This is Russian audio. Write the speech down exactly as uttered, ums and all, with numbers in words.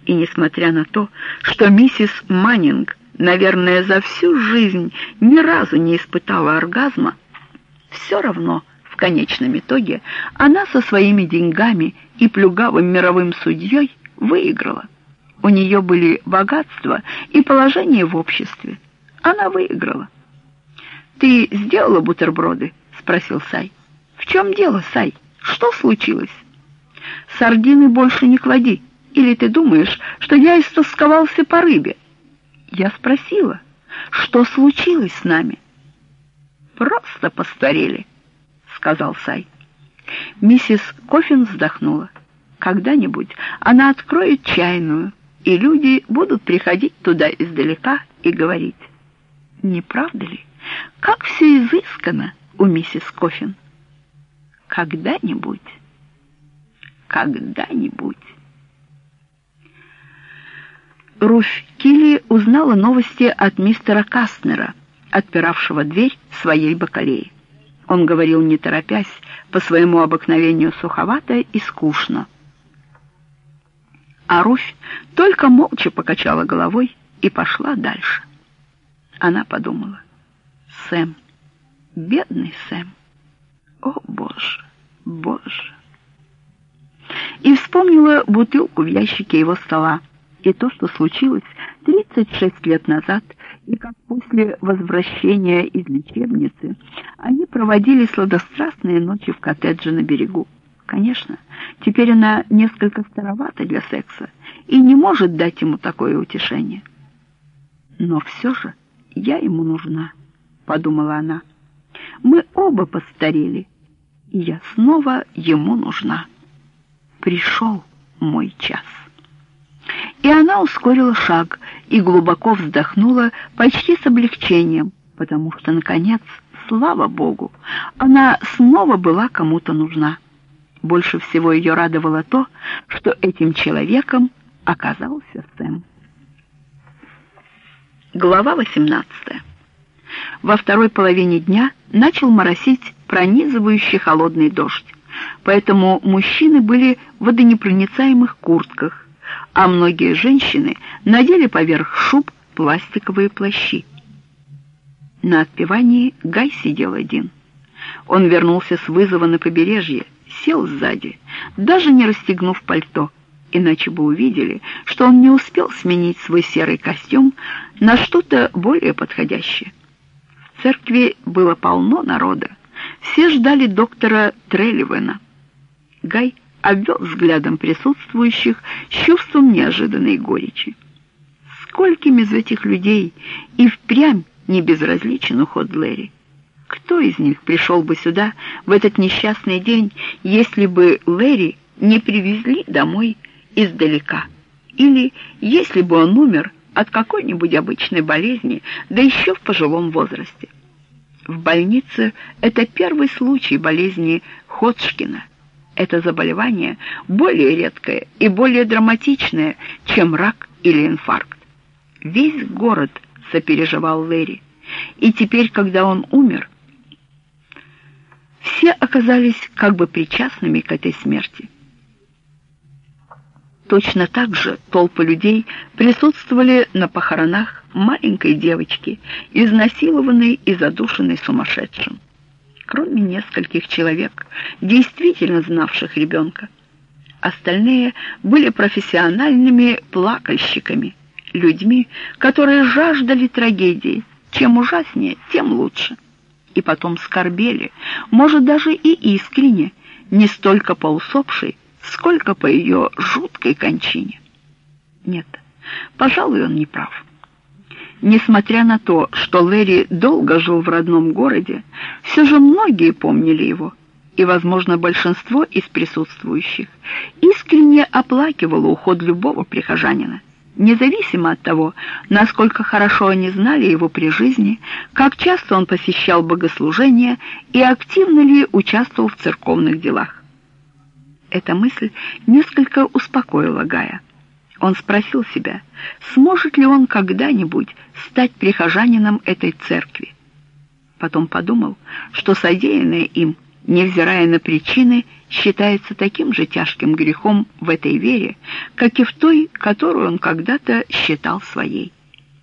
И несмотря на то, что миссис Маннинг, наверное, за всю жизнь ни разу не испытала оргазма, все равно в конечном итоге она со своими деньгами и плюгавым мировым судьей выиграла. У нее были богатство и положение в обществе. Она выиграла. «Ты сделала бутерброды?» — спросил Сай. «В чем дело, Сай? Что случилось?» «Сардины больше не клади. Или ты думаешь, что я истосковался по рыбе?» Я спросила, что случилось с нами. «Просто постарели», — сказал Сай. Миссис Коффин вздохнула. «Когда-нибудь она откроет чайную, и люди будут приходить туда издалека и говорить: не правда ли, как все изысканно у миссис Коффин? Когда-нибудь, когда-нибудь». Руфь Килли узнала новости от мистера Кастнера, отпиравшего дверь своей бакалеи. Он говорил не торопясь, по своему обыкновению суховато и скучно. А Руфь только молча покачала головой и пошла дальше. Она подумала: Сэм, бедный Сэм, о боже, боже. И вспомнила бутылку в ящике его стола, и то, что случилось тридцать шесть лет назад, и как после возвращения из лечебницы они проводили сладострастные ночи в коттедже на берегу. Конечно, теперь она несколько старовата для секса и не может дать ему такое утешение. «Но все же я ему нужна», — подумала она. «Мы оба постарели, и я снова ему нужна. Пришел мой час». И она ускорила шаг и глубоко вздохнула почти с облегчением, потому что, наконец, слава Богу, она снова была кому-то нужна. Больше всего ее радовало то, что этим человеком оказался Сэм. Глава восемнадцатая. Во второй половине дня начал моросить пронизывающий холодный дождь, поэтому мужчины были в водонепроницаемых куртках, а многие женщины надели поверх шуб пластиковые плащи. На отпевании Гай сидел один. Он вернулся с вызова на побережье, сел сзади, даже не расстегнув пальто, иначе бы увидели, что он не успел сменить свой серый костюм на что-то более подходящее. В церкви было полно народа, все ждали доктора Трелливена. Гай обвел взглядом присутствующих с чувством неожиданной горечи. Скольким из этих людей и впрямь не безразличен уход Лэри? Кто из них пришел бы сюда в этот несчастный день, если бы Лэри не привезли домой издалека? Или если бы он умер от какой-нибудь обычной болезни, да еще в пожилом возрасте? В больнице это первый случай болезни Ходжкина. Это заболевание более редкое и более драматичное, чем рак или инфаркт. Весь город сопереживал Лэри, и теперь, когда он умер, все оказались как бы причастными к этой смерти. Точно так же толпы людей присутствовали на похоронах маленькой девочки, изнасилованной и задушенной сумасшедшим. Кроме нескольких человек, действительно знавших ребенка. Остальные были профессиональными плакальщиками, людьми, которые жаждали трагедии. Чем ужаснее, тем лучше. И потом скорбели, может, даже и искренне, не столько по усопшей, сколько по ее жуткой кончине. Нет, пожалуй, он не прав. Несмотря на то, что Лэри долго жил в родном городе, все же многие помнили его, и, возможно, большинство из присутствующих искренне оплакивало уход любого прихожанина, независимо от того, насколько хорошо они знали его при жизни, как часто он посещал богослужения и активно ли участвовал в церковных делах. Эта мысль несколько успокоила Гая. Он спросил себя, сможет ли он когда-нибудь стать прихожанином этой церкви. Потом подумал, что содеянное им, невзирая на причины, считается таким же тяжким грехом в этой вере, как и в той, которую он когда-то считал своей.